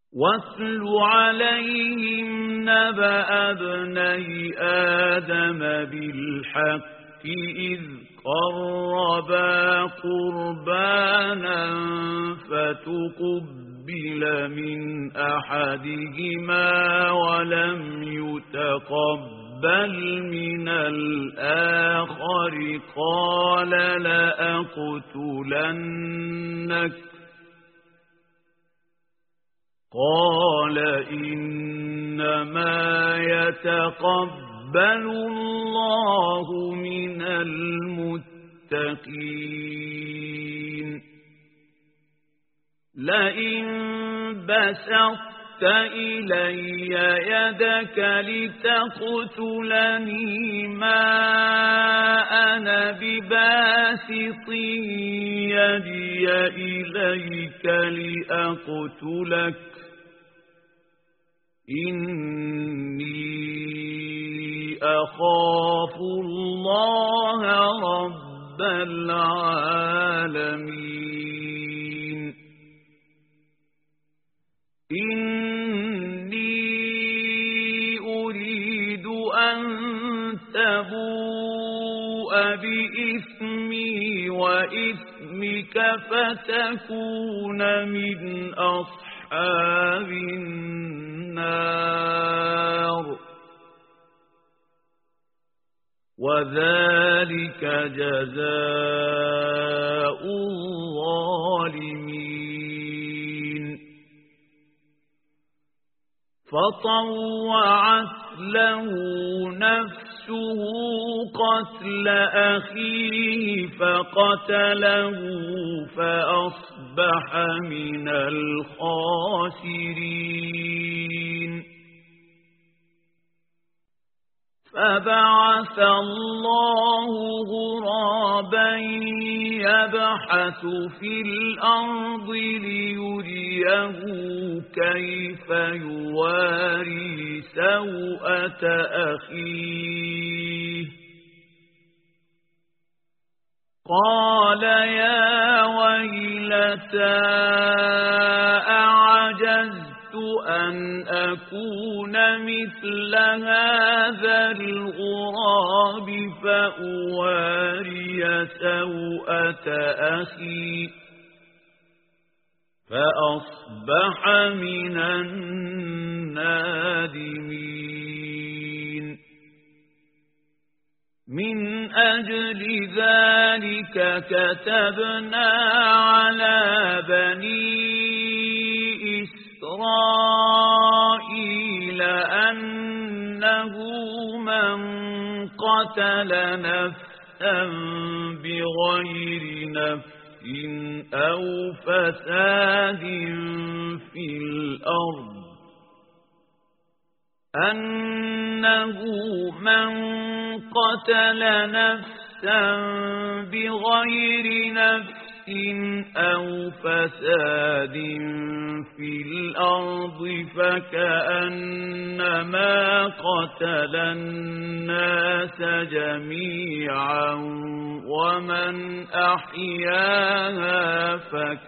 واتل عليهم نبأ ابني آدم بالحق إذ قربا قربانا فتقبل من أحدهما ولم يتقبل من الآخر قال لأقتلنك قال إنما يتقبل الله من المتقين لئن بسطت إلي يدك لتقتلني ما أنا بباسط يدي إليك لأقتلك إني أخاف الله رب العالمين إني أريد أن تبوء بإثمي وإثمك فتكون من أصحاب النار وذلك جزاء الظالمين فطوعت له نفسه قتل أخيه فقتله فأصبح من الخاسرين فبعث الله غرابا يبحث في الأرض ليريه كيف يواري سوءة أخيه قال يا ويلتى أعجزت أن أكون مثل هذا الغراب فأواري سوءة أخي فأصبح من النادمين من أجل ذلك كتبنا على بني إسرائيل أنه من قتل نفسا بغير نفس أو فساد في الأرض أنه من قتل نفسا بغير نفس أو فساد في الأرض فكأنما قتل الناس جميعا ومن أحياها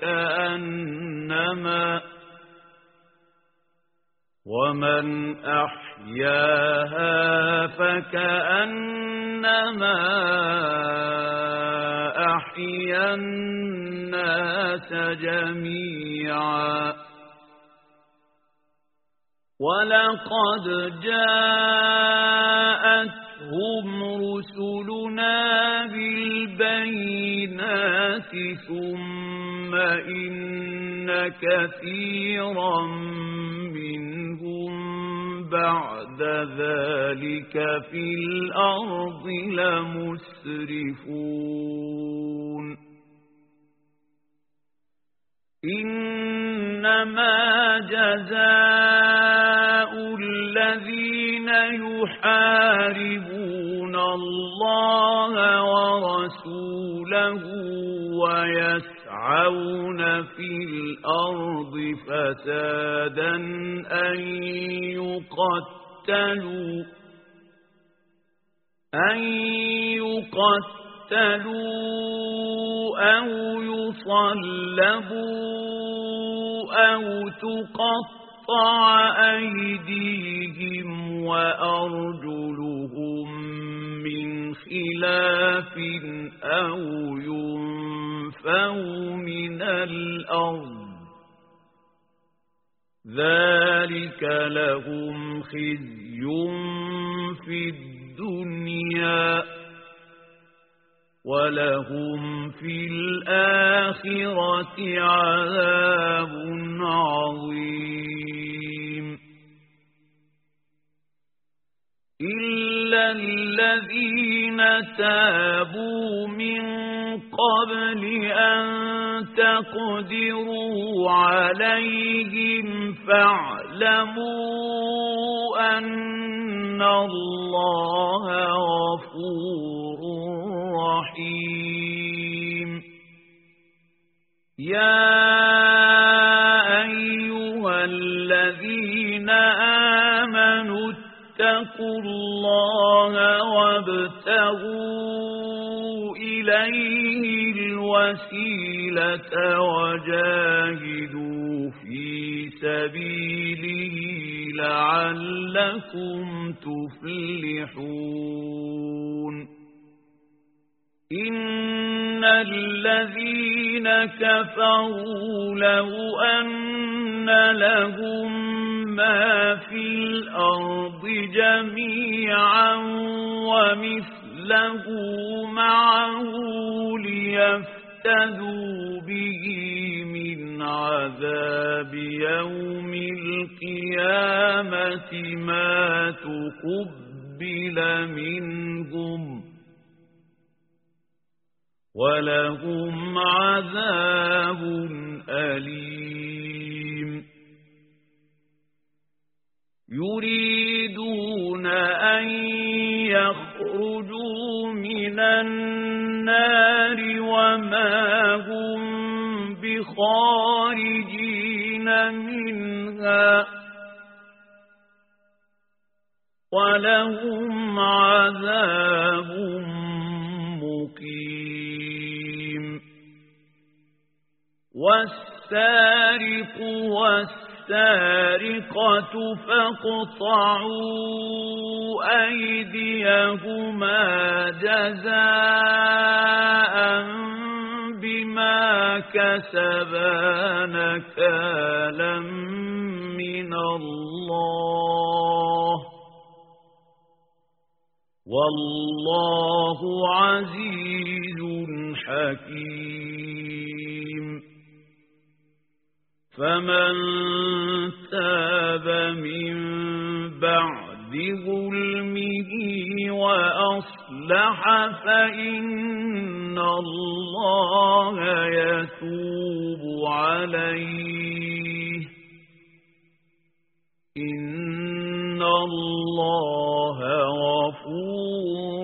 فكأنما أحيا الناس جميعا ولقد جاءتهم رسلنا بالبينات ثم إن كثيرا منهم بعد ذلك في الأرض لمسرفون إنما جزاء الذين يحاربون الله ورسوله ويسعون في الأرض فسادا أن يقتلوا أو يصلبوا أو تقطع أيديهم وأرجلهم من خلاف أو ينفوا من الأرض ذلك لهم خزي في الدنيا ولهم في الآخرة عذاب عظيم إلا الذين تابوا من قبل أن تقدروا عليهم فاعلموا أن الله غفور رحيم يا أيها الذين آمنوا اتقوا الله وابتغوا إليه الوسيلة وجاهدوا في سبيله لعلكم تفلحون إن الذين كفروا لو أن لهم ما في الأرض جميعا ومثله معه ليفتدوا به من عذاب يوم القيامة ما تقبل منهم ولهم عذاب أليم يريدون أن يخرجوا من النار وما هم بخارجين منها ولهم عذاب مقيم والسارق والسارقة فاقطعوا أيديهما جزاء بما كسبا نكالا من الله والله عزيز حكيم فمن تاب من بعد ظلمه وأصلح فإن الله يتوب عليه إن الله غفور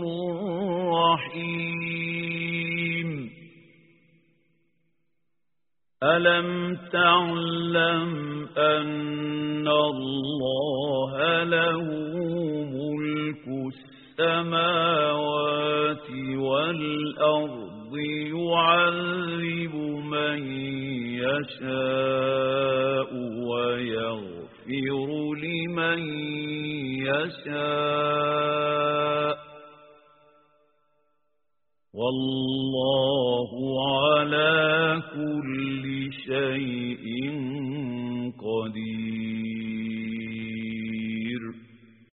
رحيم ألم تعلم أن الله له ملك السماوات والأرض يعذب من يشاء ويغفر لمن يشاء والله على كل شيء